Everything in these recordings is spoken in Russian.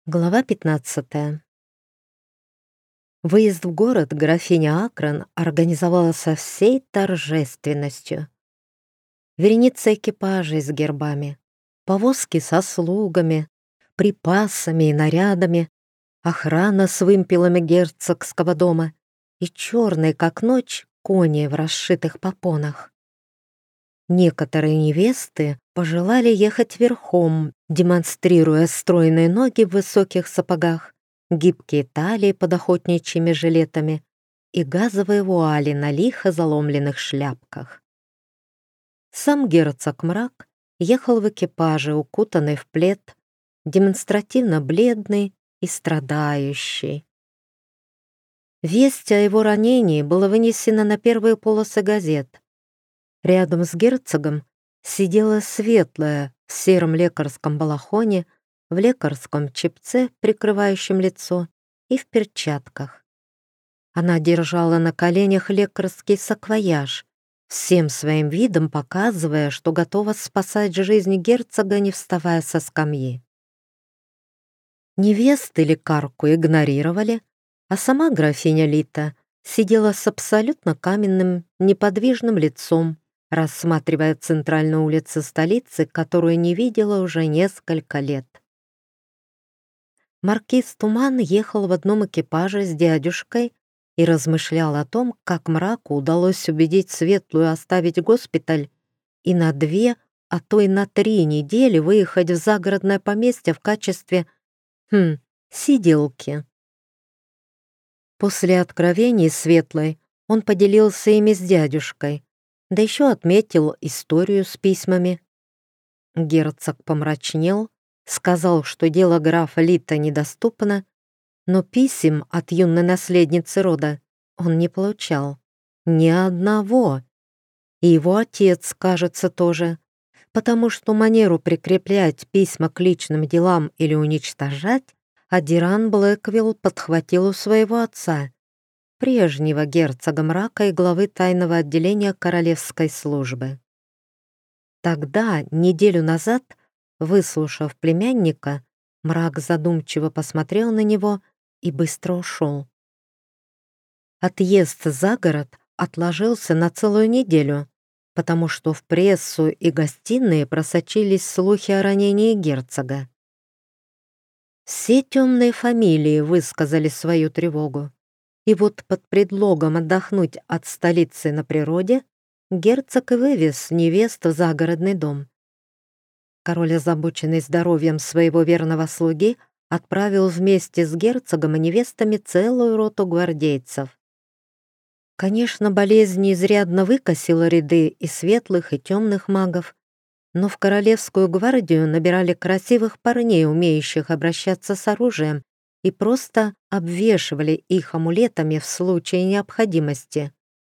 Глава 15. Выезд в город графиня Акрон организовала со всей торжественностью. Вереница экипажей с гербами, повозки со слугами, припасами и нарядами, охрана с вымпелами герцогского дома и черные, как ночь, кони в расшитых попонах. Некоторые невесты пожелали ехать верхом, демонстрируя стройные ноги в высоких сапогах, гибкие талии под охотничьими жилетами и газовые вуали на лихо заломленных шляпках. Сам герцог Мрак ехал в экипаже, укутанный в плед, демонстративно бледный и страдающий. Весть о его ранении была вынесена на первые полосы газет. Рядом с герцогом сидела светлая в сером лекарском балахоне, в лекарском чепце, прикрывающем лицо, и в перчатках. Она держала на коленях лекарский саквояж, всем своим видом показывая, что готова спасать жизнь герцога, не вставая со скамьи. Невесты лекарку игнорировали, а сама графиня Лита сидела с абсолютно каменным, неподвижным лицом, рассматривая центральную улицу столицы, которую не видела уже несколько лет. Маркиз Туман ехал в одном экипаже с дядюшкой и размышлял о том, как Мраку удалось убедить Светлую оставить госпиталь и на 2, а то и на 3 недели выехать в загородное поместье в качестве, сиделки. После откровений Светлой он поделился ими с дядюшкой, да еще отметил историю с письмами. Герцог помрачнел, сказал, что дело графа Лита недоступно, но писем от юной наследницы рода он не получал. Ни одного. И его отец, кажется, тоже, потому что манеру прикреплять письма к личным делам или уничтожать Адиран Блэквилл подхватил у своего отца, прежнего герцога Мрака и главы тайного отделения королевской службы. Тогда, неделю назад, выслушав племянника, Мрак задумчиво посмотрел на него и быстро ушел. Отъезд за город отложился на целую неделю, потому что в прессу и гостиные просочились слухи о ранении герцога. Все темные фамилии высказали свою тревогу. И вот под предлогом отдохнуть от столицы на природе герцог и вывез невесту в загородный дом. Король, озабоченный здоровьем своего верного слуги, отправил вместе с герцогом и невестами целую роту гвардейцев. Конечно, болезнь изрядно выкосила ряды и светлых, и темных магов, но в королевскую гвардию набирали красивых парней, умеющих обращаться с оружием, и просто обвешивали их амулетами в случае необходимости.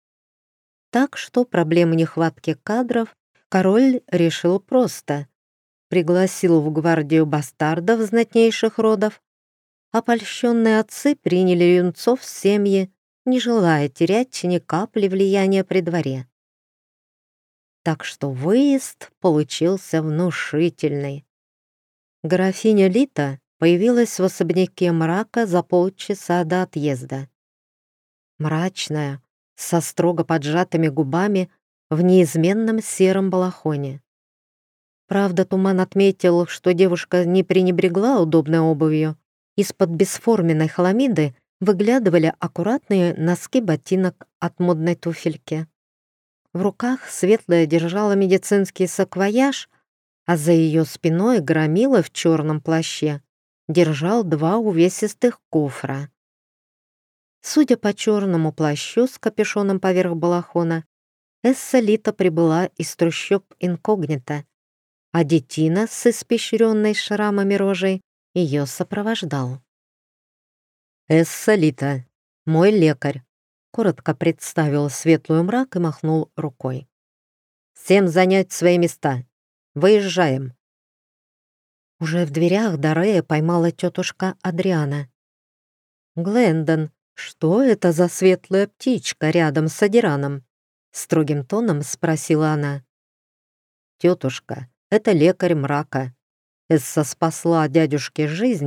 Так что проблему нехватки кадров король решил просто. Пригласил в гвардию бастардов знатнейших родов, а польщенные отцы приняли юнцов в семьи, не желая терять ни капли влияния при дворе. Так что выезд получился внушительный. Графиня Лита появилась в особняке Мрака за полчаса до отъезда. Мрачная, со строго поджатыми губами, в неизменном сером балахоне. Правда, Туман отметил, что девушка не пренебрегла удобной обувью. Из-под бесформенной хламиды выглядывали аккуратные носки ботинок от модной туфельки. В руках Светлая держала медицинский саквояж, а за ее спиной громила в черном плаще держал 2 увесистых кофра. Судя по черному плащу с капюшоном поверх балахона, Эсса Лита прибыла из трущоб инкогнито, а детина с испещренной шрамами рожей ее сопровождал. «Эсса Лита, мой лекарь», — коротко представил Светлую Мрак и махнул рукой. «Всем занять свои места. Выезжаем». Уже в дверях Дорея поймала тетушка Адриана. «Глендон, что это за светлая птичка рядом с Адираном?» Строгим тоном спросила она. «Тетушка, это лекарь Мрака. Эсса спасла дядюшке жизнь,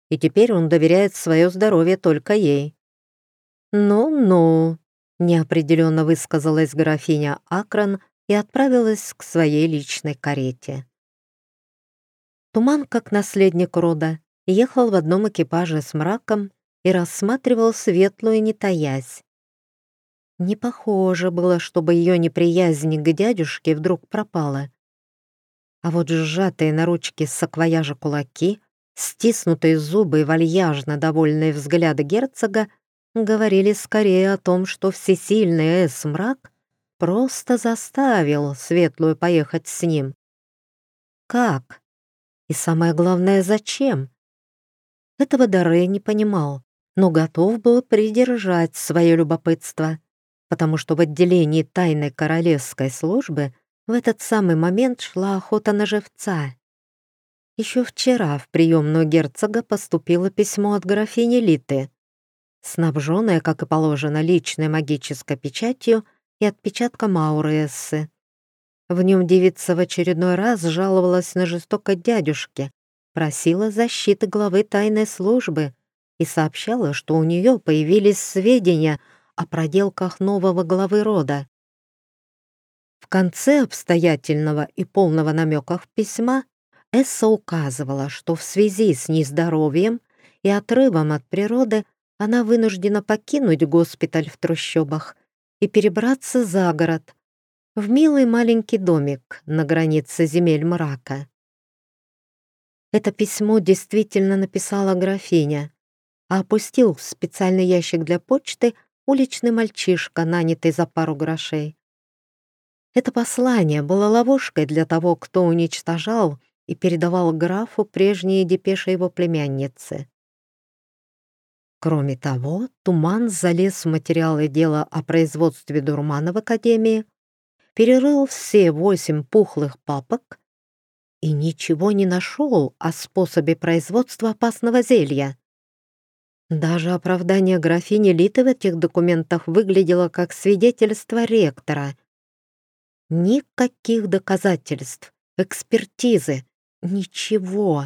и теперь он доверяет свое здоровье только ей. «Ну-ну», — неопределенно высказалась графиня Акран и отправилась к своей личной карете. Туман, как наследник рода, ехал в одном экипаже с мраком и рассматривал светлую, не таясь. Не похоже было, чтобы ее неприязнь к дядюшке вдруг пропала. А вот сжатые на ручке саквояжа кулаки, стиснутые зубы и вальяжно довольные взгляды герцога говорили скорее о том, что всесильный Мрак просто заставил Светлую поехать с ним. Как? И самое главное, зачем? Этого Даррей не понимал, но готов был придержать свое любопытство, потому что в отделении тайной королевской службы в этот самый момент шла охота на живца. Еще вчера в приемную герцога поступило письмо от графини Литы, снабженное, как и положено, личной магической печатью и отпечатком ауры Эссы. В нем девица в очередной раз жаловалась на жестокость дядюшки, просила защиты главы тайной службы и сообщала, что у нее появились сведения о проделках нового главы рода. В конце обстоятельного и полного намеков письма Эсса указывала, что в связи с нездоровьем и отрывом от природы она вынуждена покинуть госпиталь в трущобах и перебраться за город, в милый маленький домик на границе земель мрака. Это письмо действительно написала графиня, а опустил в специальный ящик для почты уличный мальчишка, нанятый за пару грошей. Это послание было ловушкой для того, кто уничтожал и передавал графу прежние депеши его племянницы. Кроме того, Туман залез в материалы дела о производстве дурмана в Академии, перерыл все 8 пухлых папок и ничего не нашел о способе производства опасного зелья. Даже оправдание графини Литы в этих документах выглядело как свидетельство ректора. Никаких доказательств, экспертизы, ничего.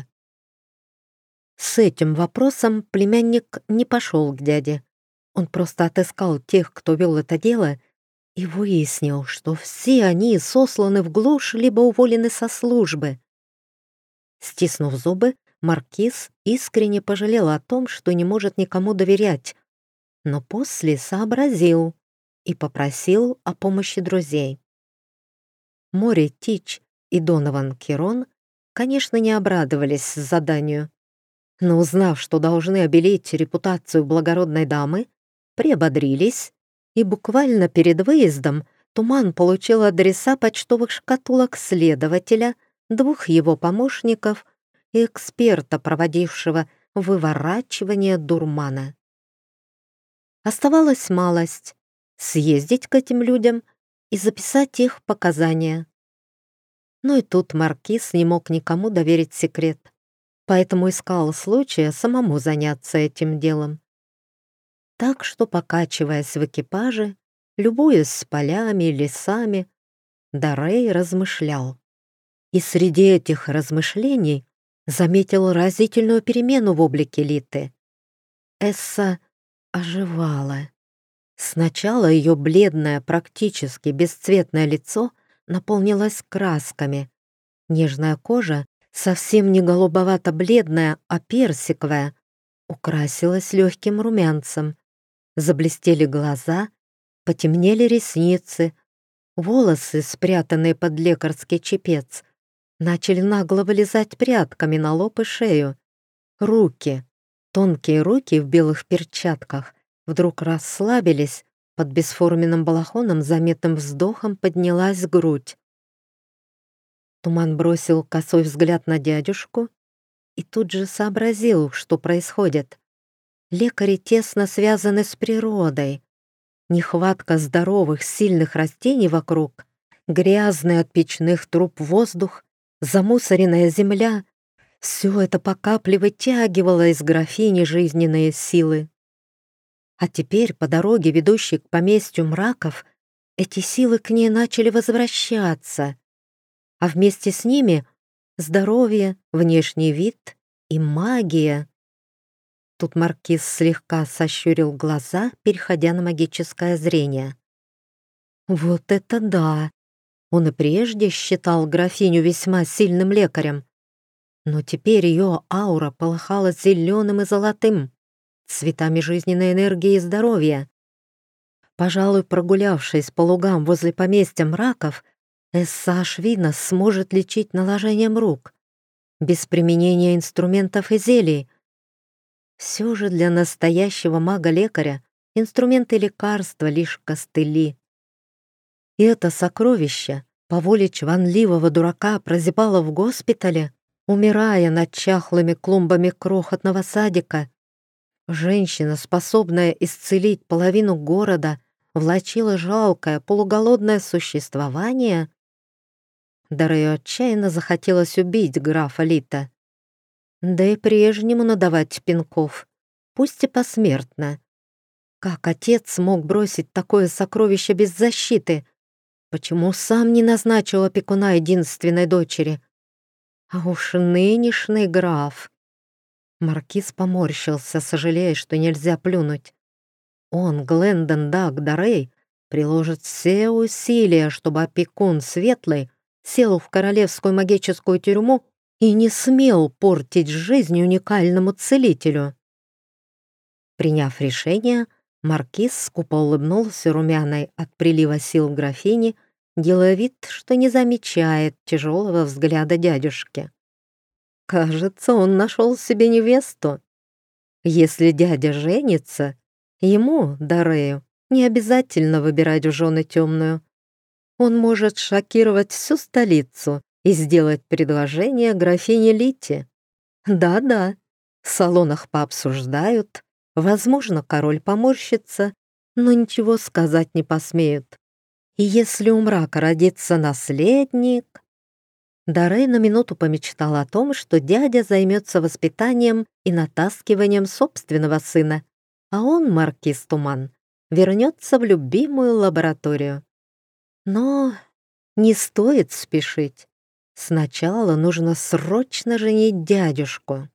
С этим вопросом племянник не пошел к дяде. Он просто отыскал тех, кто вел это дело, и выяснил, что все они сосланы в глушь либо уволены со службы. Стиснув зубы, маркиз искренне пожалел о том, что не может никому доверять, но после сообразил и попросил о помощи друзей. Мори Тич и Донован Кирон, конечно, не обрадовались заданию, но, узнав, что должны обелить репутацию благородной дамы, приободрились, и буквально перед выездом Туман получил адреса почтовых шкатулок следователя, 2 его помощников и эксперта, проводившего выворачивание дурмана. Оставалась малость — съездить к этим людям и записать их показания. Но и тут маркиз не мог никому доверить секрет, поэтому искал случая самому заняться этим делом. Так что, покачиваясь в экипаже, любуясь полями и лесами, Даррей размышлял. И среди этих размышлений заметил разительную перемену в облике Литы. Эсса оживала. Сначала ее бледное, практически бесцветное лицо наполнилось красками. Нежная кожа, совсем не голубовато-бледная, а персиковая, украсилась легким румянцем. Заблестели глаза, потемнели ресницы, волосы, спрятанные под лекарский чепец, начали нагло вылезать прядками на лоб и шею. Руки, тонкие руки в белых перчатках, вдруг расслабились, под бесформенным балахоном заметным вздохом поднялась грудь. Туман бросил косой взгляд на дядюшку и тут же сообразил, что происходит. Лекари тесно связаны с природой. Нехватка здоровых, сильных растений вокруг, грязный от печных труб воздух, замусоренная земля — все это по капле вытягивало из графини жизненные силы. А теперь по дороге, ведущей к поместью мраков, эти силы к ней начали возвращаться, а вместе с ними — здоровье, внешний вид и магия. Тут маркиз слегка сощурил глаза, переходя на магическое зрение. Вот это да! Он и прежде считал графиню весьма сильным лекарем, но теперь ее аура полыхала зеленым и золотым, цветами жизненной энергии и здоровья. Пожалуй, прогулявшись по лугам возле поместья мраков, Эсса Ашвина сможет лечить наложением рук, без применения инструментов и зелий. Все же для настоящего мага-лекаря инструменты лекарства лишь костыли. И это сокровище по воле чванливого дурака прозябало в госпитале, умирая над чахлыми клумбами крохотного садика. Женщина, способная исцелить половину города, влачила жалкое полуголодное существование. Дарею отчаянно захотелось убить графа Лита. Да и прежнему надавать пинков, пусть и посмертно. Как отец мог бросить такое сокровище без защиты? Почему сам не назначил опекуна единственной дочери? А уж нынешний граф. Маркиз поморщился, сожалея, что нельзя плюнуть. Он, Глендон Даг Дарей, приложит все усилия, чтобы опекун Светлый сел в королевскую магическую тюрьму и не смел портить жизнь уникальному целителю. Приняв решение, маркиз скупо улыбнулся румяной от прилива сил графини, делая вид, что не замечает тяжелого взгляда дядюшки. Кажется, он нашел себе невесту. Если дядя женится, ему, Дарею, не обязательно выбирать в жены темную. Он может шокировать всю столицу и сделать предложение графине Лите. Да-да, в салонах пообсуждают, возможно, король поморщится, но ничего сказать не посмеют. И если у мрака родится наследник... Дарей на минуту помечтал о том, что дядя займется воспитанием и натаскиванием собственного сына, а он, маркиз Туман, вернется в любимую лабораторию. Но не стоит спешить. Сначала нужно срочно женить дядюшку.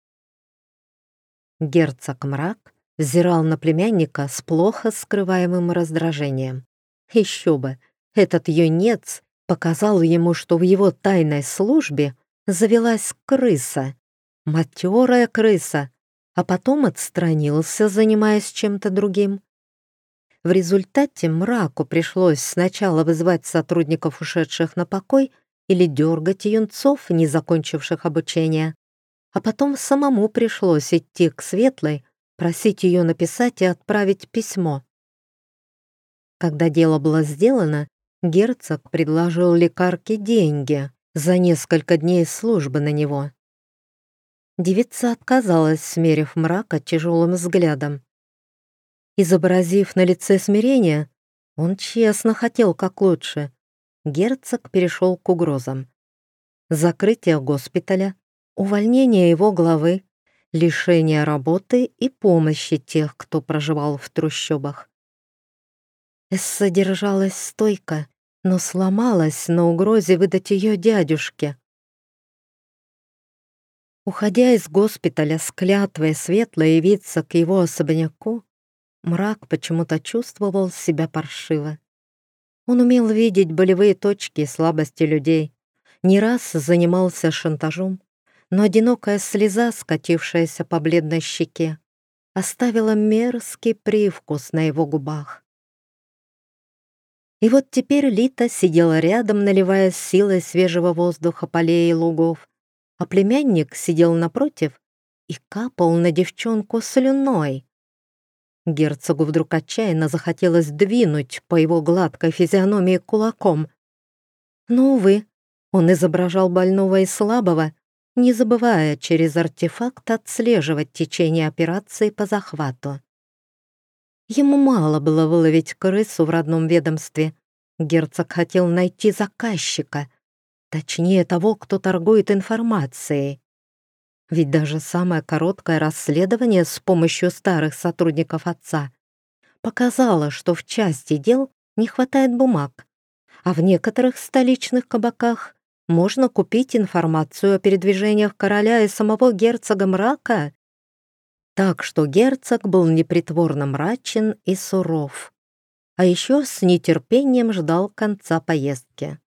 Герцог Мрак взирал на племянника с плохо скрываемым раздражением. Еще бы, этот юнец показал ему, что в его тайной службе завелась крыса, матерая крыса, а потом отстранился, занимаясь чем-то другим. В результате Мраку пришлось сначала вызывать сотрудников, ушедших на покой, или дергать юнцов, не закончивших обучение, а потом самому пришлось идти к Светлой, просить ее написать и отправить письмо. Когда дело было сделано, герцог предложил лекарке деньги за несколько дней службы на него. Девица отказалась, смерив Мрака тяжелым взглядом. Изобразив на лице смирение, он честно хотел как лучше. Герцог перешел к угрозам. Закрытие госпиталя, увольнение его главы, лишение работы и помощи тех, кто проживал в трущобах. Эсса держалась стойко, но сломалась на угрозе выдать ее дядюшке. Уходя из госпиталя с клятвой Светлой явиться к его особняку, Мрак почему-то чувствовал себя паршиво. Он умел видеть болевые точки и слабости людей, не раз занимался шантажом, но одинокая слеза, скатившаяся по бледной щеке, оставила мерзкий привкус на его губах. И вот теперь Лита сидела рядом, наливая силой свежего воздуха полей и лугов, а племянник сидел напротив и капал на девчонку слюной. Герцогу вдруг отчаянно захотелось двинуть по его гладкой физиономии кулаком. Но, увы, он изображал больного и слабого, не забывая через артефакт отслеживать течение операции по захвату. Ему мало было выловить крысу в родном ведомстве. Герцог хотел найти заказчика, точнее того, кто торгует информацией. Ведь даже самое короткое расследование с помощью старых сотрудников отца показало, что в части дел не хватает бумаг, а в некоторых столичных кабаках можно купить информацию о передвижениях короля и самого герцога Мрака. Так что герцог был непритворно мрачен и суров, а еще с нетерпением ждал конца поездки.